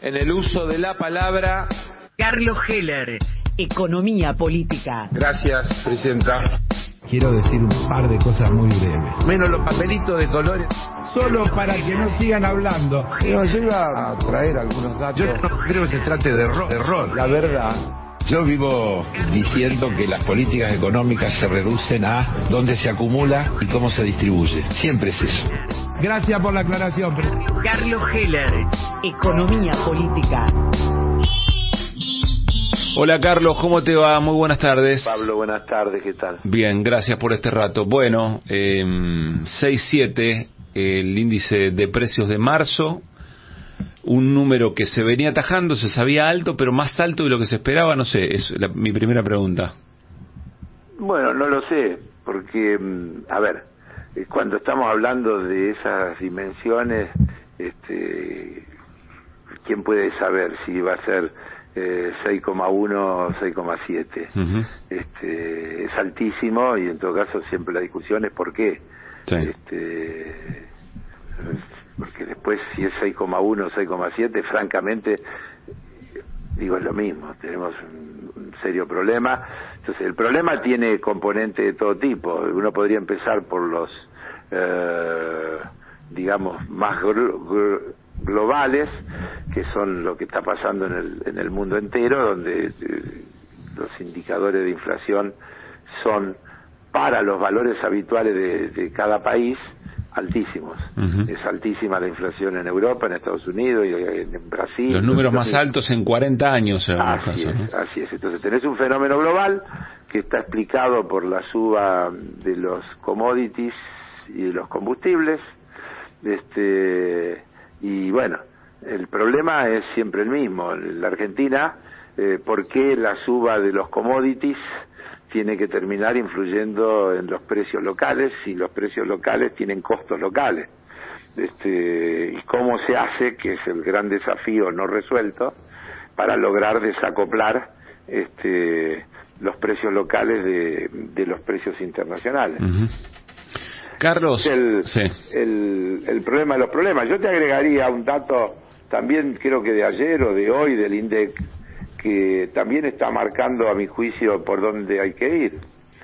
en el uso de la palabra. Carlos Heller, Economía Política. Gracias, presidenta. Quiero decir un par de cosas muy breves. Menos los papelitos de colores. Solo para que no sigan hablando. Nos llega a traer algunos datos. Yo no creo que se trate de error. La verdad. Yo vivo diciendo que las políticas económicas se reducen a dónde se acumula y cómo se distribuye. Siempre es eso. Gracias por la aclaración. Carlos Heller, Economía Política. Hola Carlos, ¿cómo te va? Muy buenas tardes. Pablo, buenas tardes, ¿qué tal? Bien, gracias por este rato. Bueno, 6.7 el índice de precios de marzo, un número que se venía atajando, se sabía alto, pero más alto de lo que se esperaba, no sé, es mi primera pregunta. Bueno, no lo sé, porque, a ver, cuando estamos hablando de esas dimensiones, ¿quién puede saber si va a ser 6,1 o 6,7? Uh-huh. Es altísimo y en todo caso siempre la discusión es por qué. Sí. Porque después si es 6,1 o 6,7, francamente, digo, es lo mismo, tenemos un serio problema. Entonces el problema tiene componentes de todo tipo. Uno podría empezar por los, digamos, más globales, que son lo que está pasando en el mundo entero, donde los indicadores de inflación son, para los valores habituales de cada país, altísimos. Uh-huh. Es altísima la inflación en Europa, en Estados Unidos y en Brasil. Los números más altos en 40 años en algunos casos, ¿no? Así es. Entonces tenés un fenómeno global que está explicado por la suba de los commodities y de los combustibles, y bueno, el problema es siempre el mismo. En la Argentina, ¿por qué la suba de los commodities tiene que terminar influyendo en los precios locales si los precios locales tienen costos locales? ¿Y cómo se hace, que es el gran desafío no resuelto, para lograr desacoplar los precios locales de los precios internacionales? Uh-huh. Carlos, el problema de los problemas. Yo te agregaría un dato también, creo que de ayer o de hoy, del INDEC, que también está marcando, a mi juicio, por dónde hay que ir.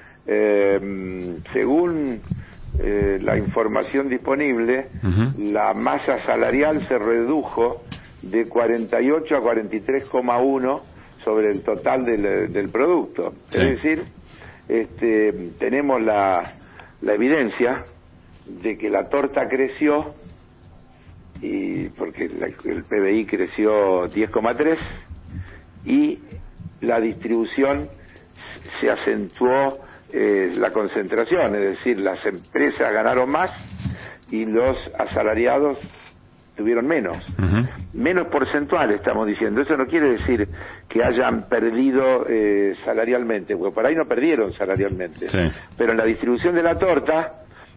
Según la información disponible, uh-huh, la masa salarial se redujo de 48 a 43,1 sobre el total del producto. Sí. Es decir, tenemos la evidencia de que la torta creció, y porque el PBI creció 10,3, y la distribución se acentuó, la concentración, es decir, las empresas ganaron más y los asalariados tuvieron menos. Uh-huh. Menos porcentual, estamos diciendo. Eso no quiere decir que hayan perdido salarialmente, porque por ahí no perdieron salarialmente. Sí. Pero en la distribución de la torta,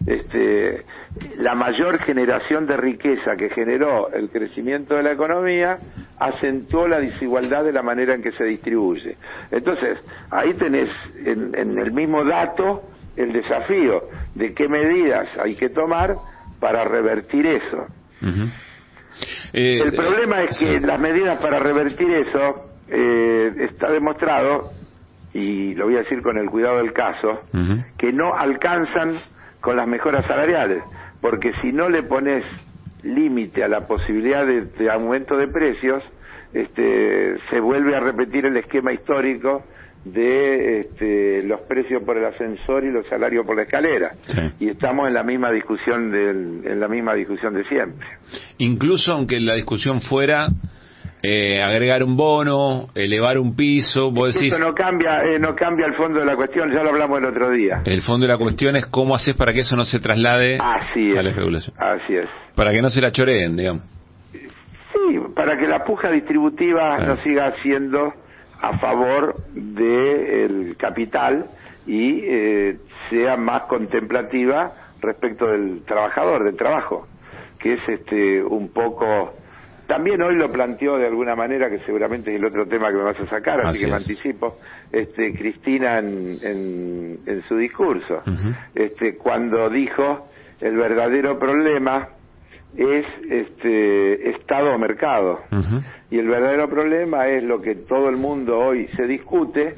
la mayor generación de riqueza que generó el crecimiento de la economía acentuó la desigualdad de la manera en que se distribuye. Entonces, ahí tenés en el mismo dato el desafío de qué medidas hay que tomar para revertir eso. Uh-huh. El problema es que las medidas para revertir eso, está demostrado, y lo voy a decir con el cuidado del caso, uh-huh, que no alcanzan con las mejoras salariales, porque si no le pones límite a la posibilidad de aumento de precios, se vuelve a repetir el esquema histórico de los precios por el ascensor y los salarios por la escalera. Sí. Y estamos en la misma discusión de siempre. Incluso aunque la discusión fuera agregar un bono, elevar un piso, vos decís... Eso no cambia el fondo de la cuestión, ya lo hablamos el otro día. El fondo de la cuestión es cómo haces para que eso no se traslade a la especulación. Así es. Para que no se la choreen, digamos. Sí, para que la puja distributiva no siga siendo a favor del capital y sea más contemplativa respecto del trabajador, del trabajo, que es un poco... También hoy lo planteó de alguna manera, que seguramente es el otro tema que me vas a sacar, así que me anticipo, Cristina en su discurso, uh-huh, cuando dijo: el verdadero problema es Estado o mercado. Y el verdadero problema es lo que todo el mundo hoy se discute,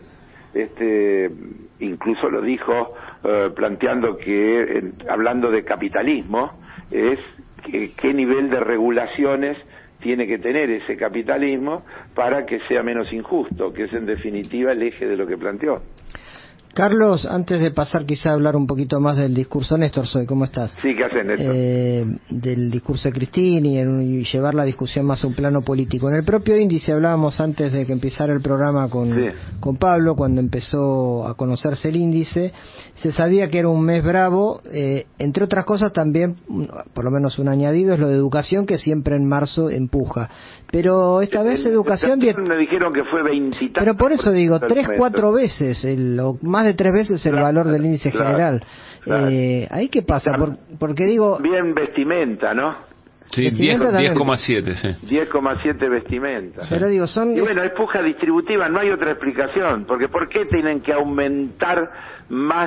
incluso lo dijo planteando que, hablando de capitalismo, es qué nivel de regulaciones tiene que tener ese capitalismo para que sea menos injusto, que es en definitiva el eje de lo que planteó. Carlos, antes de pasar quizá a hablar un poquito más del discurso, Néstor Soy, ¿cómo estás? Sí, ¿qué haces, Néstor? Del discurso de Cristina y llevar la discusión más a un plano político. En el propio índice hablábamos antes de que empezara el programa con Pablo, cuando empezó a conocerse el índice, se sabía que era un mes bravo, entre otras cosas también, por lo menos un añadido, es lo de educación, que siempre en marzo empuja. Pero esta vez educación... Me dijeron que fue 20 y tantos. Pero por eso digo, 3-4 veces, más de 3 veces el valor del índice general. ¿Ahí qué pasa? Porque digo... Bien vestimenta, ¿no? Sí, 10,7, sí. 10,7 vestimenta. Pero digo, y bueno, es puja distributiva, no hay otra explicación. Porque ¿por qué tienen que aumentar más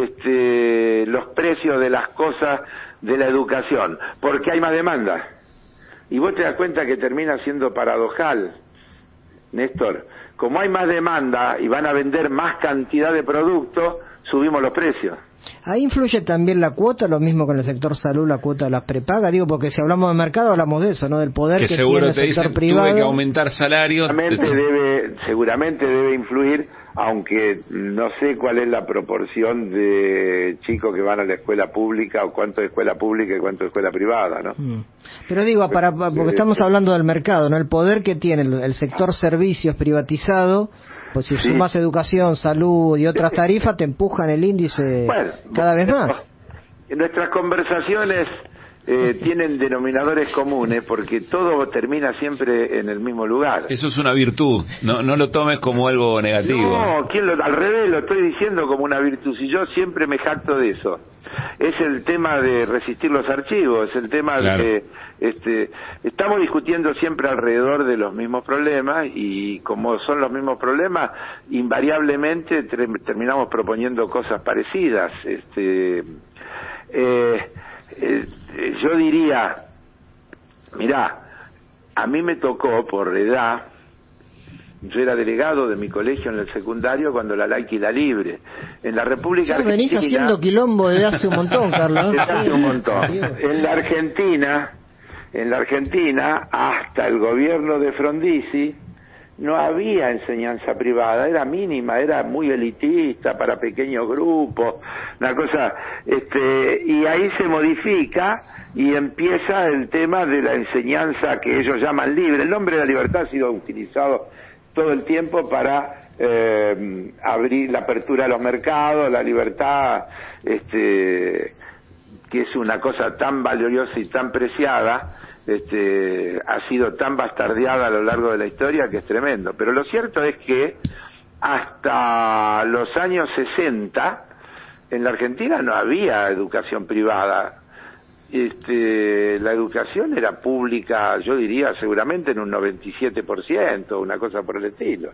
los precios de las cosas de la educación? Porque hay más demanda. Y vos te das cuenta que termina siendo paradojal, Néstor. Como hay más demanda y van a vender más cantidad de productos, subimos los precios. Ahí influye también la cuota, lo mismo con el sector salud, la cuota de las prepagas. Digo, porque si hablamos de mercado, hablamos de eso, ¿no? Del poder que tiene el sector privado. Tuve que aumentar salarios. Seguramente debe influir, aunque no sé cuál es la proporción de chicos que van a la escuela pública, o cuánto de escuela pública y cuánto de escuela privada, ¿no? Pero digo, porque estamos hablando del mercado, ¿no? El poder que tiene el sector servicios privatizado, pues si sumas educación, salud y otras tarifas, te empujan el índice cada vez más. Nuestras conversaciones tienen denominadores comunes, porque todo termina siempre en el mismo lugar. Eso es una virtud, no lo tomes como algo negativo. No, al revés, lo estoy diciendo como una virtud, si yo siempre me jacto de eso. Es el tema de resistir los archivos, es el tema de... estamos discutiendo siempre alrededor de los mismos problemas, y como son los mismos problemas, invariablemente terminamos proponiendo cosas parecidas. Yo diría, mirá, a mí me tocó por edad, yo era delegado de mi colegio en el secundario cuando la laica y la libre. En la República Argentina... venís haciendo quilombo desde hace un montón, Carlos. Desde hace un montón. En la Argentina, hasta el gobierno de Frondizi, no había enseñanza privada, era mínima, era muy elitista para pequeños grupos, una cosa, y ahí se modifica y empieza el tema de la enseñanza que ellos llaman libre. El nombre de la libertad ha sido utilizado todo el tiempo para abrir la apertura a los mercados, la libertad, que es una cosa tan valiosa y tan preciada, ha sido tan bastardeada a lo largo de la historia que es tremendo. Pero lo cierto es que hasta los años 60 en la Argentina no había educación privada. La educación era pública, yo diría seguramente en un 97%, una cosa por el estilo.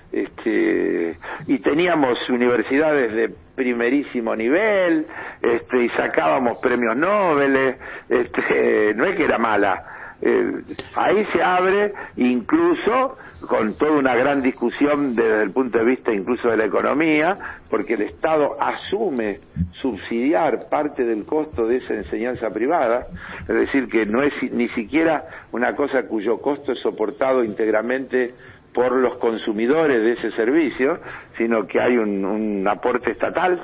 Y teníamos universidades de primerísimo nivel, y sacábamos premios Nobel, no es que era mala. Ahí se abre, incluso con toda una gran discusión desde el punto de vista incluso de la economía, porque el Estado asume subsidiar parte del costo de esa enseñanza privada, es decir, que no es ni siquiera una cosa cuyo costo es soportado íntegramente por los consumidores de ese servicio, sino que hay un aporte estatal,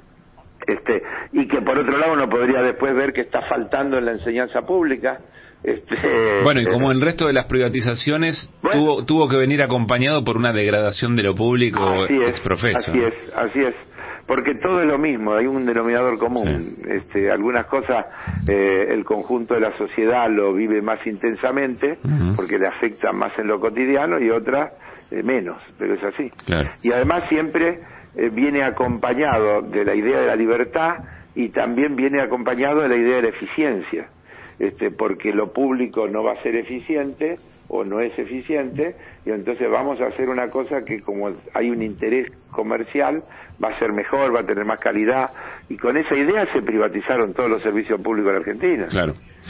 y que por otro lado uno podría después ver que está faltando en la enseñanza pública. Bueno, y como en el resto de las privatizaciones, tuvo que venir acompañado por una degradación de lo público exprofeso. Así es, porque todo es lo mismo, hay un denominador común. Algunas cosas el conjunto de la sociedad lo vive más intensamente, porque le afecta más en lo cotidiano, y otras menos, pero es así. Claro. Y además siempre viene acompañado de la idea de la libertad, y también viene acompañado de la idea de la eficiencia. Porque lo público no va a ser eficiente o no es eficiente, y entonces vamos a hacer una cosa que, como hay un interés comercial, va a ser mejor, va a tener más calidad, y con esa idea se privatizaron todos los servicios públicos de la Argentina. Claro.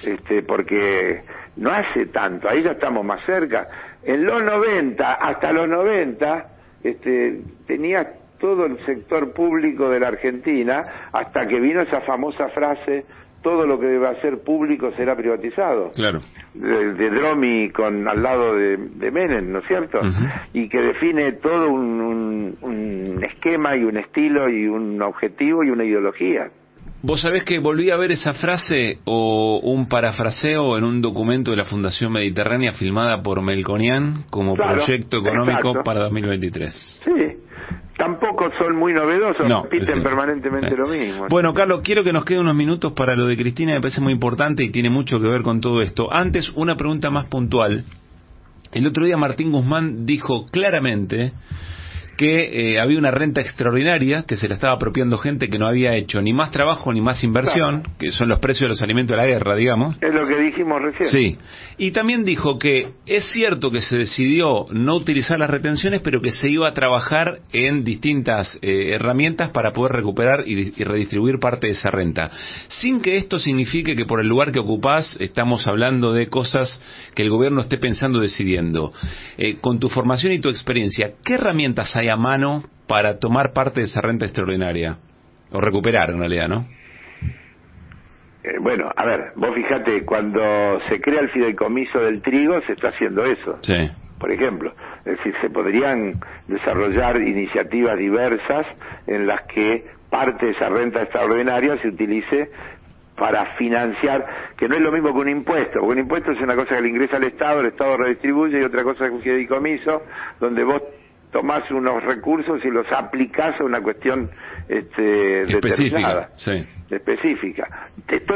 porque no hace tanto, ahí ya estamos más cerca. En los 90, hasta los 90, tenía todo el sector público de la Argentina, hasta que vino esa famosa frase: todo lo que deba ser público será privatizado. Claro. De Dromi al lado de Menem, ¿no es cierto? Y que define todo un esquema y un estilo y un objetivo y una ideología. Vos sabés que volví a ver esa frase o un parafraseo en un documento de la Fundación Mediterránea filmada por Melconian como proyecto económico para 2023. Sí. Tampoco son muy novedosos, repiten permanentemente lo mismo. Bueno, Carlos, quiero que nos quede unos minutos para lo de Cristina, me parece muy importante y tiene mucho que ver con todo esto. Antes, una pregunta más puntual. El otro día Martín Guzmán dijo claramente que había una renta extraordinaria que se la estaba apropiando gente que no había hecho ni más trabajo ni más inversión, que son los precios de los alimentos de la guerra, digamos. Es lo que dijimos recién. Sí, y también dijo que es cierto que se decidió no utilizar las retenciones, pero que se iba a trabajar en distintas herramientas para poder recuperar y redistribuir parte de esa renta, sin que esto signifique que por el lugar que ocupás estamos hablando de cosas que el gobierno esté pensando, decidiendo. Con tu formación y tu experiencia, ¿qué herramientas hay a mano para tomar parte de esa renta extraordinaria? O recuperar, en realidad, ¿no? Bueno, a ver, vos fíjate, cuando se crea el fideicomiso del trigo, se está haciendo eso. Sí. Por ejemplo, es decir, se podrían desarrollar iniciativas diversas en las que parte de esa renta extraordinaria se utilice para financiar, que no es lo mismo que un impuesto, porque un impuesto es una cosa que le ingresa al Estado, el Estado redistribuye, y otra cosa es un fideicomiso, donde vos tomás unos recursos y los aplicás a una cuestión específica, específica.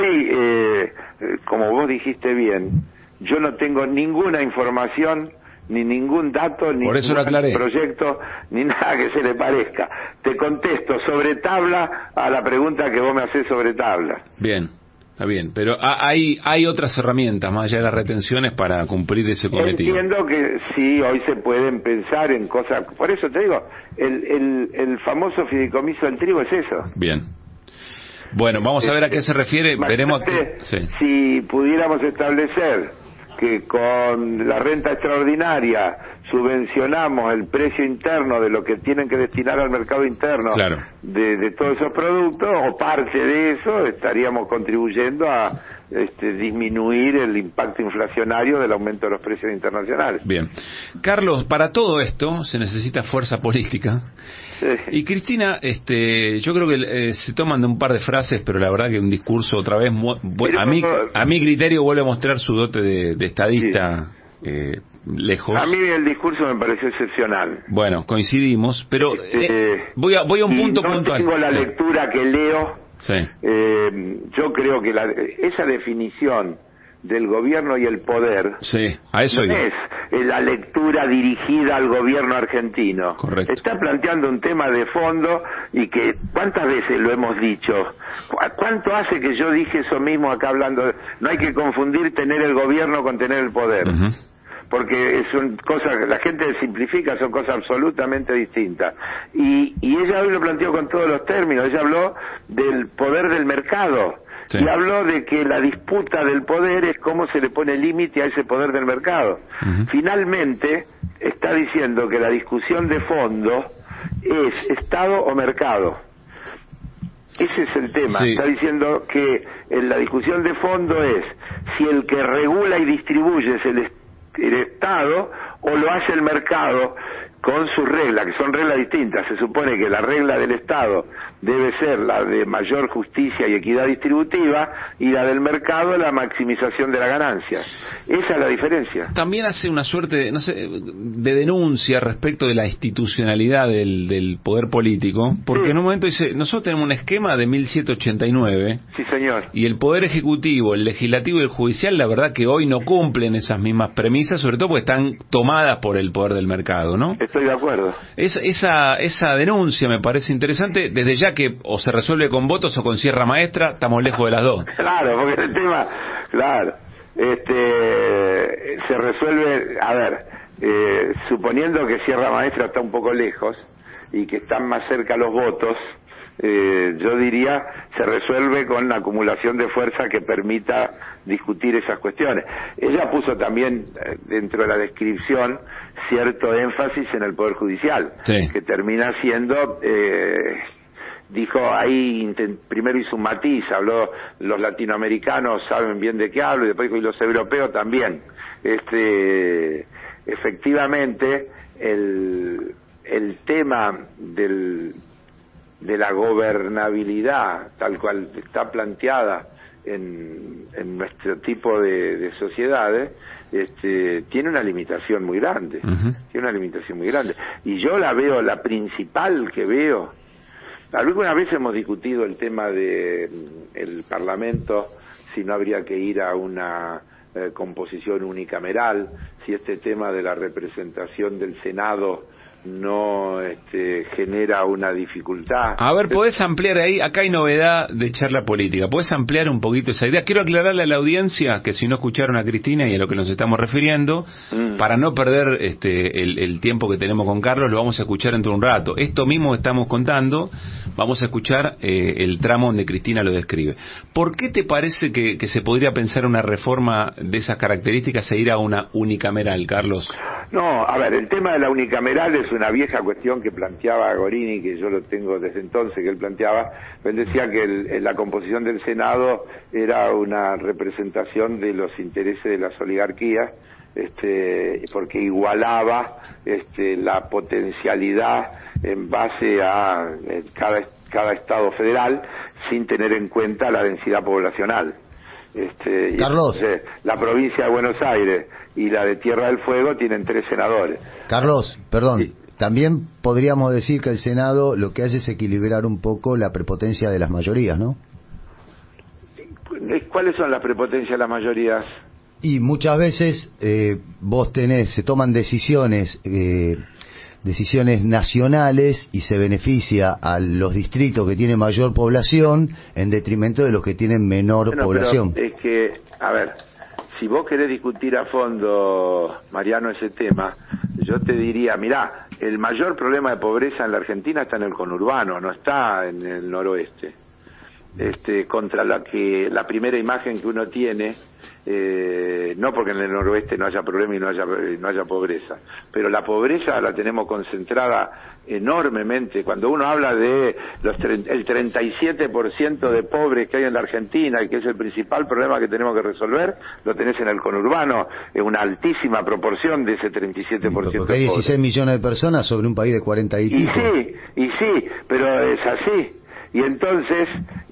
Como vos dijiste bien, yo no tengo ninguna información, ni ningún dato, ni ningún proyecto, ni nada que se le parezca. Te contesto sobre tabla a la pregunta que vos me hacés sobre tabla. Bien. Está bien, pero hay otras herramientas más allá de las retenciones para cumplir ese cometido. Entiendo que sí, hoy se pueden pensar en cosas, por eso te digo, el famoso fideicomiso del trigo es eso. Bien. Bueno, vamos a ver a qué se refiere, veremos si pudiéramos establecer que con la renta extraordinaria subvencionamos el precio interno de lo que tienen que destinar al mercado interno de todos esos productos, o parte de eso, estaríamos contribuyendo a disminuir el impacto inflacionario del aumento de los precios internacionales. Bien. Carlos, para todo esto se necesita fuerza política. Y Cristina, yo creo que se toman de un par de frases, pero la verdad que un discurso otra vez, a mi criterio vuelve a mostrar su dote de estadista lejos. A mí el discurso me pareció excepcional. Bueno, coincidimos, pero voy a un punto puntual. Tengo la lectura que leo. Yo creo que esa definición del gobierno y el poder a eso no es la lectura dirigida al gobierno argentino. Correcto. Está planteando un tema de fondo y que ¿cuántas veces lo hemos dicho? ¿Cuánto hace que yo dije eso mismo acá hablando? No hay que confundir tener el gobierno con tener el poder. Porque son cosas, la gente simplifica, son cosas absolutamente distintas. Y ella hoy lo planteó con todos los términos. Ella habló del poder del mercado. Y habló de que la disputa del poder es cómo se le pone límite a ese poder del mercado. Finalmente, está diciendo que la discusión de fondo es Estado o mercado. Ese es el tema. Está diciendo que la discusión de fondo es si el que regula y distribuye es el Estado o lo hace el mercado con sus reglas, que son reglas distintas. Se supone que la regla del Estado debe ser la de mayor justicia y equidad distributiva, y la del mercado la maximización de la ganancia. Esa es la diferencia. También hace una suerte, no sé, de denuncia respecto de la institucionalidad del poder político, porque en un momento dice, nosotros tenemos un esquema de 1789. Sí, señor. Y el poder ejecutivo, el legislativo y el judicial, la verdad que hoy no cumplen esas mismas premisas, sobre todo porque están tomadas por el poder del mercado, ¿no? Estoy de acuerdo. Esa denuncia me parece interesante, desde ya que o se resuelve con votos o con sierra maestra, estamos lejos de las dos. Claro, porque el tema, se resuelve, a ver, suponiendo que sierra maestra está un poco lejos y que están más cerca los votos, yo diría, se resuelve con la acumulación de fuerza que permita discutir esas cuestiones. Ella puso también, dentro de la descripción, cierto énfasis en el Poder Judicial, que termina siendo... dijo ahí, primero hizo un matiz, habló, los latinoamericanos saben bien de qué hablo, y después dijo, y los europeos también. Efectivamente, el tema de la gobernabilidad, tal cual está planteada en nuestro tipo de sociedades, tiene una limitación muy grande, tiene una limitación muy grande. Y yo la veo, la principal que veo, alguna vez hemos discutido el tema de el Parlamento, si no habría que ir a una composición unicameral, si este tema de la representación del Senado no genera una dificultad. A ver, ¿podés ampliar ahí? Acá hay novedad de charla política. ¿Podés ampliar un poquito esa idea? Quiero aclararle a la audiencia que si no escucharon a Cristina y a lo que nos estamos refiriendo, para no perder el tiempo que tenemos con Carlos, lo vamos a escuchar dentro de un rato. Esto mismo que estamos contando, vamos a escuchar el tramo donde Cristina lo describe. ¿Por qué te parece que se podría pensar una reforma de esas características e ir a una unicameral, Carlos? No, a ver, el tema de la unicameral es una vieja cuestión que planteaba Gorini, que yo lo tengo desde entonces que él planteaba. Él decía que la composición del Senado era una representación de los intereses de las oligarquías, porque igualaba la potencialidad en base a cada estado federal, sin tener en cuenta la densidad poblacional. Carlos, la provincia de Buenos Aires y la de Tierra del Fuego tienen 3 senadores. Carlos, perdón, Sí. También podríamos decir que el Senado lo que hace es equilibrar un poco la prepotencia de las mayorías, ¿no? ¿Cuáles son las prepotencias de las mayorías? Y muchas veces se toman decisiones nacionales y se beneficia a los distritos que tienen mayor población en detrimento de los que tienen menor población. Pero es que, a ver, si vos querés discutir a fondo, Mariano, ese tema, yo te diría, mirá, el mayor problema de pobreza en la Argentina está en el conurbano, no está en el noroeste. Contra la primera imagen que uno tiene, no porque en el noroeste no haya problema y no haya pobreza, pero la pobreza la tenemos concentrada enormemente. Cuando uno habla de el 37% de pobres que hay en la Argentina y que es el principal problema que tenemos que resolver, lo tenés en el conurbano, es una altísima proporción de ese 37%. Porque hay 16 millones de personas sobre un país de 40 y pico. Y sí, pero es así. Y entonces,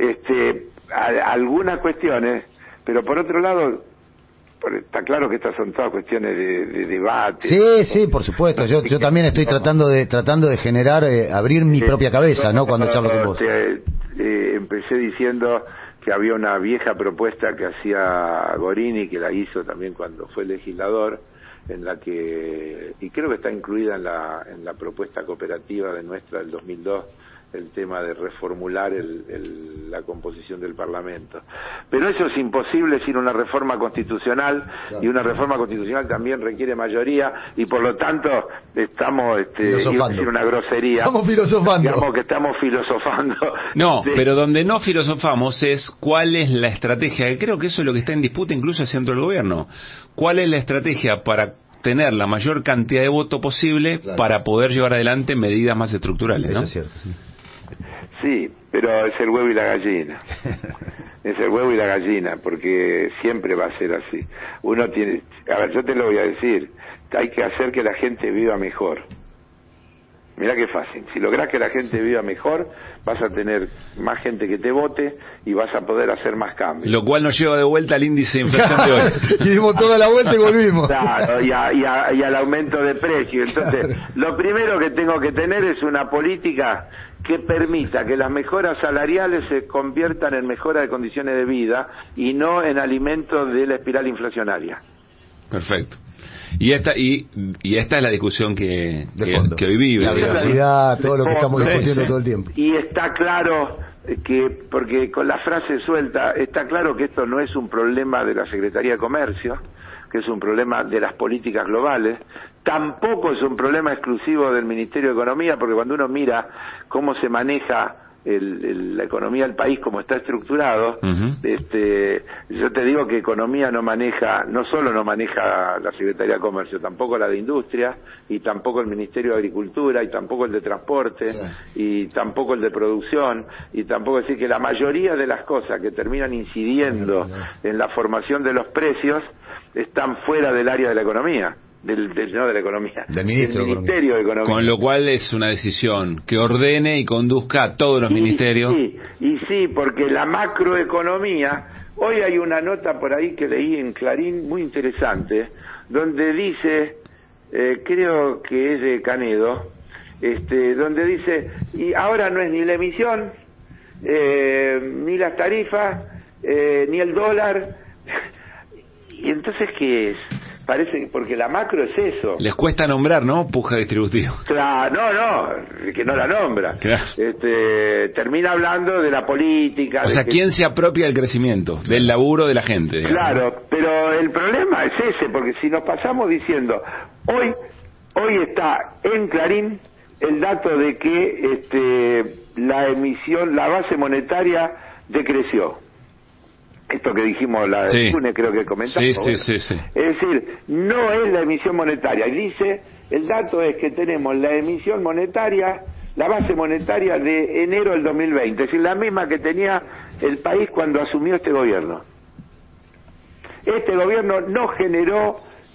algunas cuestiones, pero por otro lado, está claro que estas son todas cuestiones de debate. Sí, por supuesto. Yo también estoy tratando de generar, abrir mi propia cabeza, ¿no? Cuando charlo con vos. Empecé diciendo que había una vieja propuesta que hacía Gorini, que la hizo también cuando fue legislador, en la que, y creo que está incluida en la propuesta cooperativa de nuestra del 2002, el tema de reformular la composición del Parlamento. Pero eso es imposible sin una reforma constitucional, claro. Y una reforma constitucional también requiere mayoría, y por lo tanto estamos, iba a decir una grosería. Estamos filosofando. Digamos que estamos filosofando. No, pero donde no filosofamos es cuál es la estrategia, que creo que eso es lo que está en disputa incluso dentro del gobierno. ¿Cuál es la estrategia para tener la mayor cantidad de voto posible, claro, para poder llevar adelante medidas más estructurales, ¿no? Eso es cierto, sí. Sí, pero es el huevo y la gallina. Es el huevo y la gallina, porque siempre va a ser así. Uno tiene, a ver, yo te lo voy a decir, hay que hacer que la gente viva mejor. Mirá qué fácil. Si lográs que la gente viva mejor, vas a tener más gente que te vote y vas a poder hacer más cambios. Lo cual nos lleva de vuelta al índice de inflación de hoy. Y dimos toda la vuelta y volvimos. Claro, y al aumento de precios. Entonces, lo primero que tengo que tener es una política que permita que las mejoras salariales se conviertan en mejora de condiciones de vida y no en alimento de la espiral inflacionaria. Perfecto. Y esta es la discusión que hoy vive. La velocidad, todo lo que estamos discutiendo todo el tiempo. Y está claro que, porque con la frase suelta, está claro que esto no es un problema de la Secretaría de Comercio, que es un problema de las políticas globales, tampoco es un problema exclusivo del Ministerio de Economía, porque cuando uno mira cómo se maneja la economía del país como está estructurado, yo te digo que economía no solo no maneja la Secretaría de Comercio, tampoco la de Industria, y tampoco el Ministerio de Agricultura, y tampoco el de Transporte, y tampoco el de Producción, y tampoco, decir que la mayoría de las cosas que terminan incidiendo en la formación de los precios están fuera del área de la economía. Del Ministerio de Economía. Con lo cual es una decisión que ordene y conduzca a todos los ministerios. Sí, porque la macroeconomía, hoy hay una nota por ahí que leí en Clarín muy interesante, donde dice, creo que es de Canedo, donde dice, y ahora no es ni la emisión, ni las tarifas, ni el dólar, y entonces ¿qué es? Parece, porque la macro es eso. Les cuesta nombrar, ¿no? Puja distributivo. Claro, que no la nombra. Claro. Termina hablando de la política. O sea, ¿quién se apropia del crecimiento? Del laburo de la gente. Digamos. Claro, pero el problema es ese, porque si nos pasamos diciendo, hoy está en Clarín el dato de que la base monetaria decreció. Esto que dijimos la de lunes, creo que comentamos. Sí. Es decir, no es la emisión monetaria. Y dice, el dato es que tenemos la emisión monetaria, la base monetaria de enero del 2020, es decir, la misma que tenía el país cuando asumió este gobierno. Este gobierno no generó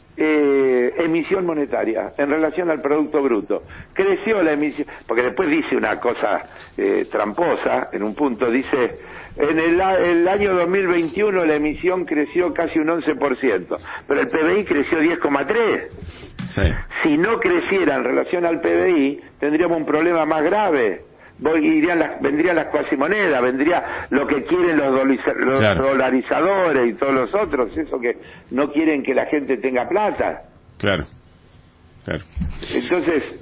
emisión monetaria en relación al Producto Bruto. Creció la emisión, porque después dice una cosa tramposa, en un punto dice, en el año 2021 la emisión creció casi un 11%, pero el PBI creció 10,3%. Sí. Si no creciera en relación al PBI, tendríamos un problema más grave. Vendrían las cuasimonedas, vendría lo que quieren los dolarizadores y todos los otros, eso que no quieren que la gente tenga plata. Claro. Entonces,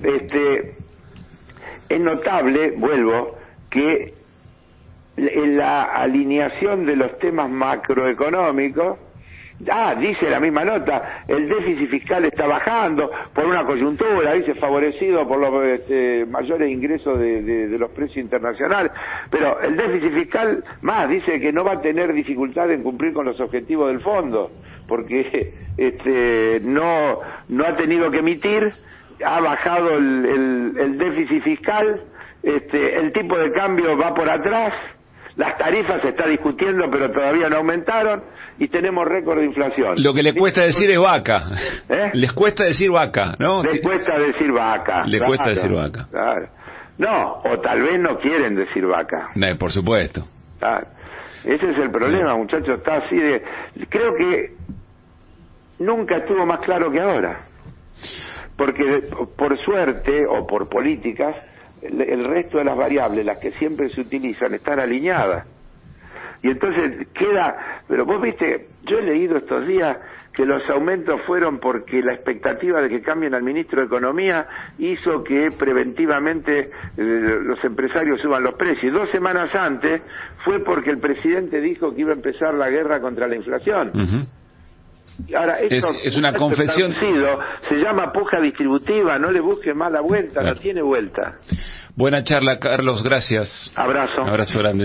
es notable, vuelvo, que en la alineación de los temas macroeconómicos, dice la misma nota, el déficit fiscal está bajando por una coyuntura, dice, favorecido por los mayores ingresos de los precios internacionales, pero el déficit fiscal, dice que no va a tener dificultad en cumplir con los objetivos del fondo, porque no ha tenido que emitir, ha bajado el déficit fiscal, el tipo de cambio va por atrás, las tarifas se está discutiendo pero todavía no aumentaron y tenemos récord de inflación. Lo que le cuesta decir es vaca. Les cuesta decir vaca, ¿no? Les cuesta decir vaca. Cuesta decir vaca. Claro. No, o tal vez no quieren decir vaca. Por supuesto. Claro. Ese es el problema, muchachos, está así de... Creo que nunca estuvo más claro que ahora. Porque por suerte o por políticas, el resto de las variables, las que siempre se utilizan, están alineadas. Y entonces pero vos viste, yo he leído estos días que los aumentos fueron porque la expectativa de que cambien al ministro de Economía hizo que preventivamente los empresarios suban los precios. 2 semanas antes fue porque el presidente dijo que iba a empezar la guerra contra la inflación. Ahora, esto es una confesión. Se llama puja distributiva, no le busque más la vuelta, no tiene vuelta. Buena charla, Carlos, gracias. Abrazo. Abrazo grande.